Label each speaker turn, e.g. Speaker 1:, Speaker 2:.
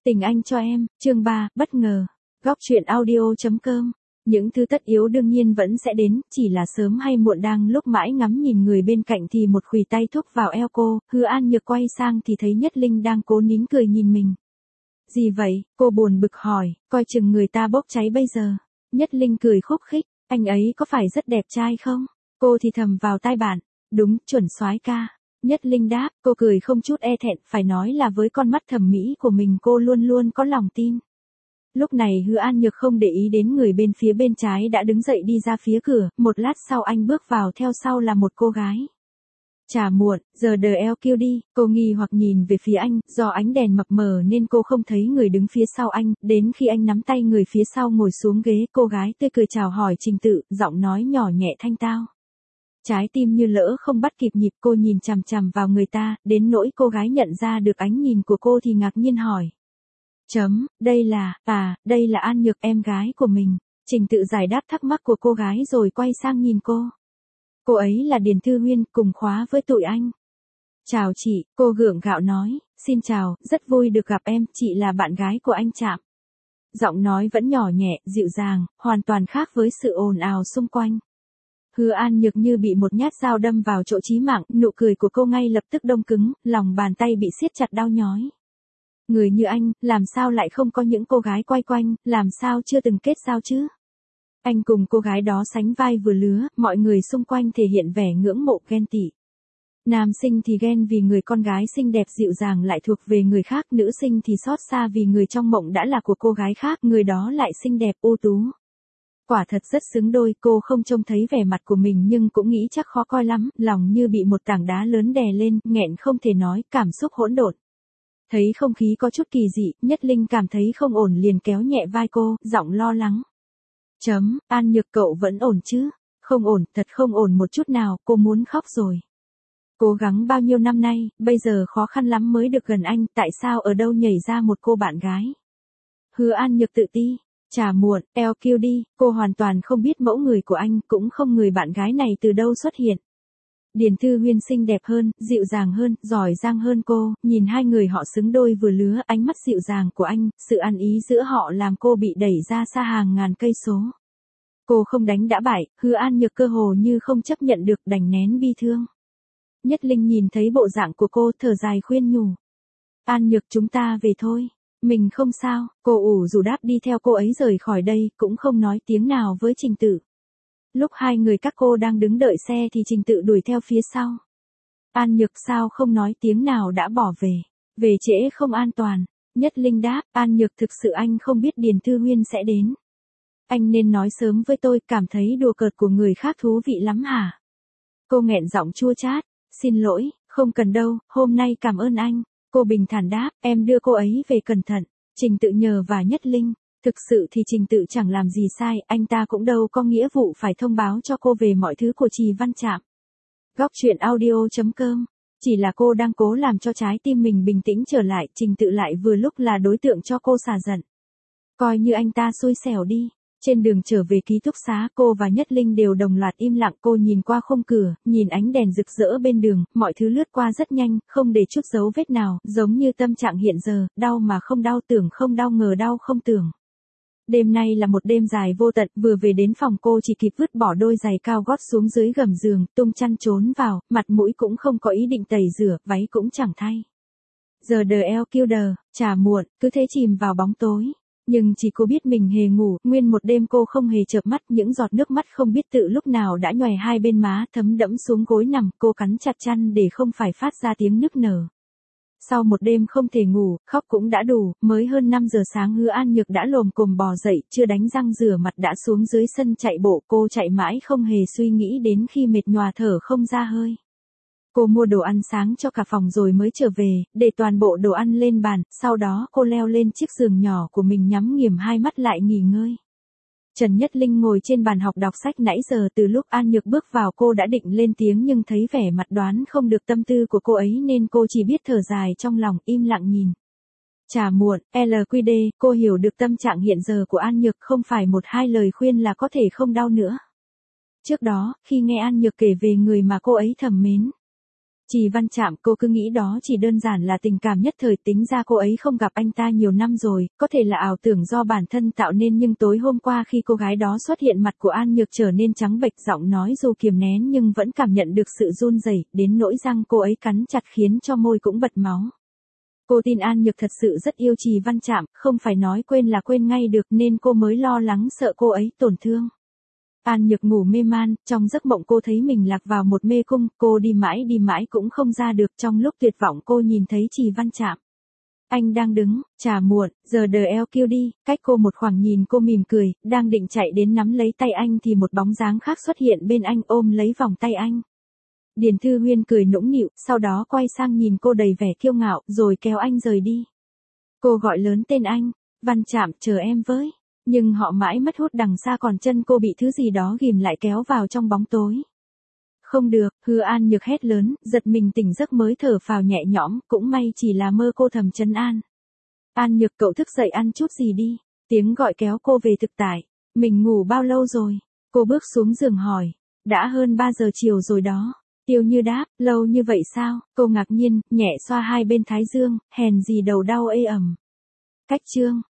Speaker 1: Tình anh cho em, chương 3, bất ngờ. Góc truyện audio.com. Những thứ tất yếu đương nhiên vẫn sẽ đến, chỉ là sớm hay muộn. Đang lúc mãi ngắm nhìn người bên cạnh thì một khuỷu tay thúc vào eo cô, Hứa An Nhược quay sang thì thấy Nhất Linh đang cố nín cười nhìn mình. Gì vậy? Cô buồn bực hỏi, coi chừng người ta bốc cháy bây giờ. Nhất Linh cười khúc khích, anh ấy có phải rất đẹp trai không? Cô thì thầm vào tai bạn, đúng, chuẩn soái ca. Nhất Linh đáp, cô cười không chút e thẹn, phải nói là với con mắt thẩm mỹ của mình cô luôn luôn có lòng tin. Lúc này Hứa An Nhược không để ý đến người bên phía bên trái đã đứng dậy đi ra phía cửa, một lát sau anh bước vào, theo sau là một cô gái. Chả muộn, giờ đờ eo kêu đi, cô nghi hoặc nhìn về phía anh, do ánh đèn mập mờ nên cô không thấy người đứng phía sau anh, đến khi anh nắm tay người phía sau ngồi xuống ghế, cô gái tươi cười chào hỏi Trình Tự, giọng nói nhỏ nhẹ thanh tao. Trái tim như lỡ không bắt kịp nhịp, cô nhìn chằm chằm vào người ta, đến nỗi cô gái nhận ra được ánh nhìn của cô thì ngạc nhiên hỏi. Đây là, đây là An Nhược, em gái của mình. Trình Tự giải đáp thắc mắc của cô gái rồi quay sang nhìn cô. Cô ấy là Điền Thư Huyên, cùng khóa với tụi anh. Chào chị, cô gượng gạo nói, xin chào, rất vui được gặp em, chị là bạn gái của anh Trạm. Giọng nói vẫn nhỏ nhẹ, dịu dàng, hoàn toàn khác với sự ồn ào xung quanh. Hứa An Nhược như bị một nhát dao đâm vào chỗ chí mạng, nụ cười của cô ngay lập tức đông cứng, lòng bàn tay bị siết chặt đau nhói. Người như anh, làm sao lại không có những cô gái quay quanh, làm sao chưa từng kết giao chứ? Anh cùng cô gái đó sánh vai vừa lứa, mọi người xung quanh thể hiện vẻ ngưỡng mộ ghen tị. Nam sinh thì ghen vì người con gái xinh đẹp dịu dàng lại thuộc về người khác, nữ sinh thì xót xa vì người trong mộng đã là của cô gái khác, người đó lại xinh đẹp ưu tú. Quả thật rất xứng đôi, cô không trông thấy vẻ mặt của mình nhưng cũng nghĩ chắc khó coi lắm, lòng như bị một tảng đá lớn đè lên, nghẹn không thể nói, cảm xúc hỗn độn. Thấy không khí có chút kỳ dị, Nhất Linh cảm thấy không ổn liền kéo nhẹ vai cô, giọng lo lắng. An Nhược cậu vẫn ổn chứ? Không ổn, thật không ổn một chút nào, cô muốn khóc rồi. Cố gắng bao nhiêu năm nay, bây giờ khó khăn lắm mới được gần anh, tại sao ở đâu nhảy ra một cô bạn gái? Hứa An Nhược tự ti. Chả muộn, eo kêu đi, cô hoàn toàn không biết mẫu người của anh, cũng không người bạn gái này từ đâu xuất hiện. Điền Thư Huyên xinh đẹp hơn, dịu dàng hơn, giỏi giang hơn cô, nhìn hai người họ xứng đôi vừa lứa, ánh mắt dịu dàng của anh, sự ăn ý giữa họ làm cô bị đẩy ra xa hàng ngàn cây số. Cô không đánh đã bại, Hứa An Nhược cơ hồ như không chấp nhận được, đành nén bi thương. Nhất Linh nhìn thấy bộ dạng của cô, thở dài khuyên nhủ. An Nhược, chúng ta về thôi. Mình không sao, cô ủ rũ đáp đi theo cô ấy rời khỏi đây, cũng không nói tiếng nào với Trình Tự. Lúc hai người các cô đang đứng đợi xe thì Trình Tự đuổi theo phía sau. An Nhược sao không nói tiếng nào đã bỏ về. Về trễ không an toàn. Nhất Linh đáp, An Nhược thực sự anh không biết Điền Thư Huyên sẽ đến. Anh nên nói sớm với tôi, cảm thấy đùa cợt của người khác thú vị lắm hả? Cô nghẹn giọng chua chát, xin lỗi, không cần đâu, hôm nay cảm ơn anh. Cô bình thản đáp, em đưa cô ấy về cẩn thận. Trình Tự nhờ và Nhất Linh. Thực sự thì Trình Tự chẳng làm gì sai, anh ta cũng đâu có nghĩa vụ phải thông báo cho cô về mọi thứ của Trì Văn Trạm. Góc truyện audio.com. Chỉ là cô đang cố làm cho trái tim mình bình tĩnh trở lại, Trình Tự lại vừa lúc là đối tượng cho cô xả giận. Coi như anh ta xui xẻo đi. Trên đường trở về ký túc xá, cô và Nhất Linh đều đồng loạt im lặng, cô nhìn qua khung cửa, nhìn ánh đèn rực rỡ bên đường, mọi thứ lướt qua rất nhanh, không để chút dấu vết nào, giống như tâm trạng hiện giờ, đau mà không đau, tưởng không đau ngờ đau không tưởng. Đêm nay là một đêm dài vô tận, vừa về đến phòng cô chỉ kịp vứt bỏ đôi giày cao gót xuống dưới gầm giường, tung chăn trốn vào, mặt mũi cũng không có ý định tẩy rửa, váy cũng chẳng thay. Giờ đờ eo kêu đờ, chả muộn, cứ thế chìm vào bóng tối. Nhưng chỉ cô biết mình hề ngủ, nguyên một đêm cô không hề chợp mắt, những giọt nước mắt không biết tự lúc nào đã nhòe hai bên má, thấm đẫm xuống gối nằm, cô cắn chặt chăn để không phải phát ra tiếng nức nở. Sau một đêm không thể ngủ, khóc cũng đã đủ, mới hơn 5 giờ sáng Hứa An Nhược đã lồm cồm bò dậy, chưa đánh răng rửa mặt đã xuống dưới sân chạy bộ, cô chạy mãi không hề suy nghĩ đến khi mệt nhòa thở không ra hơi. Cô mua đồ ăn sáng cho cả phòng rồi mới trở về, để toàn bộ đồ ăn lên bàn, sau đó cô leo lên chiếc giường nhỏ của mình nhắm nghiền hai mắt lại nghỉ ngơi. Trần Nhất Linh ngồi trên bàn học đọc sách nãy giờ, từ lúc An Nhược bước vào cô đã định lên tiếng nhưng thấy vẻ mặt đoán không được tâm tư của cô ấy nên cô chỉ biết thở dài trong lòng, im lặng nhìn. Chả muộn, LQD, cô hiểu được tâm trạng hiện giờ của An Nhược, không phải một hai lời khuyên là có thể không đau nữa. Trước đó, khi nghe An Nhược kể về người mà cô ấy thầm mến, Trì Văn Trạm, cô cứ nghĩ đó chỉ đơn giản là tình cảm nhất thời, tính ra cô ấy không gặp anh ta nhiều năm rồi, có thể là ảo tưởng do bản thân tạo nên, nhưng tối hôm qua khi cô gái đó xuất hiện mặt của An Nhược trở nên trắng bệch, giọng nói dù kiềm nén nhưng vẫn cảm nhận được sự run rẩy, đến nỗi răng cô ấy cắn chặt khiến cho môi cũng bật máu. Cô tin An Nhược thật sự rất yêu Trì Văn Trạm, không phải nói quên là quên ngay được, nên cô mới lo lắng sợ cô ấy tổn thương. An Nhược ngủ mê man, trong giấc mộng cô thấy mình lạc vào một mê cung, cô đi mãi cũng không ra được, trong lúc tuyệt vọng cô nhìn thấy Trì Văn Trạm. Anh đang đứng, trà muộn, giờ đờ eo kêu đi, cách cô một khoảng, nhìn cô mỉm cười, đang định chạy đến nắm lấy tay anh thì một bóng dáng khác xuất hiện bên anh, ôm lấy vòng tay anh. Điền Thư Huyên cười nũng nịu, sau đó quay sang nhìn cô đầy vẻ kiêu ngạo, rồi kéo anh rời đi. Cô gọi lớn tên anh, Văn Trạm, chờ em với. Nhưng họ mãi mất hút, đằng xa còn chân cô bị thứ gì đó ghìm lại kéo vào trong bóng tối. Không được, Hứa An Nhược hét lớn, giật mình tỉnh giấc mới thở phào nhẹ nhõm, cũng may chỉ là mơ, cô thầm trấn an. An Nhược, cậu thức dậy ăn chút gì đi. Tiếng gọi kéo cô về thực tại. Mình ngủ bao lâu rồi? Cô bước xuống giường hỏi. Đã hơn 3 giờ chiều rồi đó. Tiêu Như đáp, lâu như vậy sao? Cô ngạc nhiên, nhẹ xoa hai bên thái dương, hèn gì đầu đau ê ẩm. Cách chương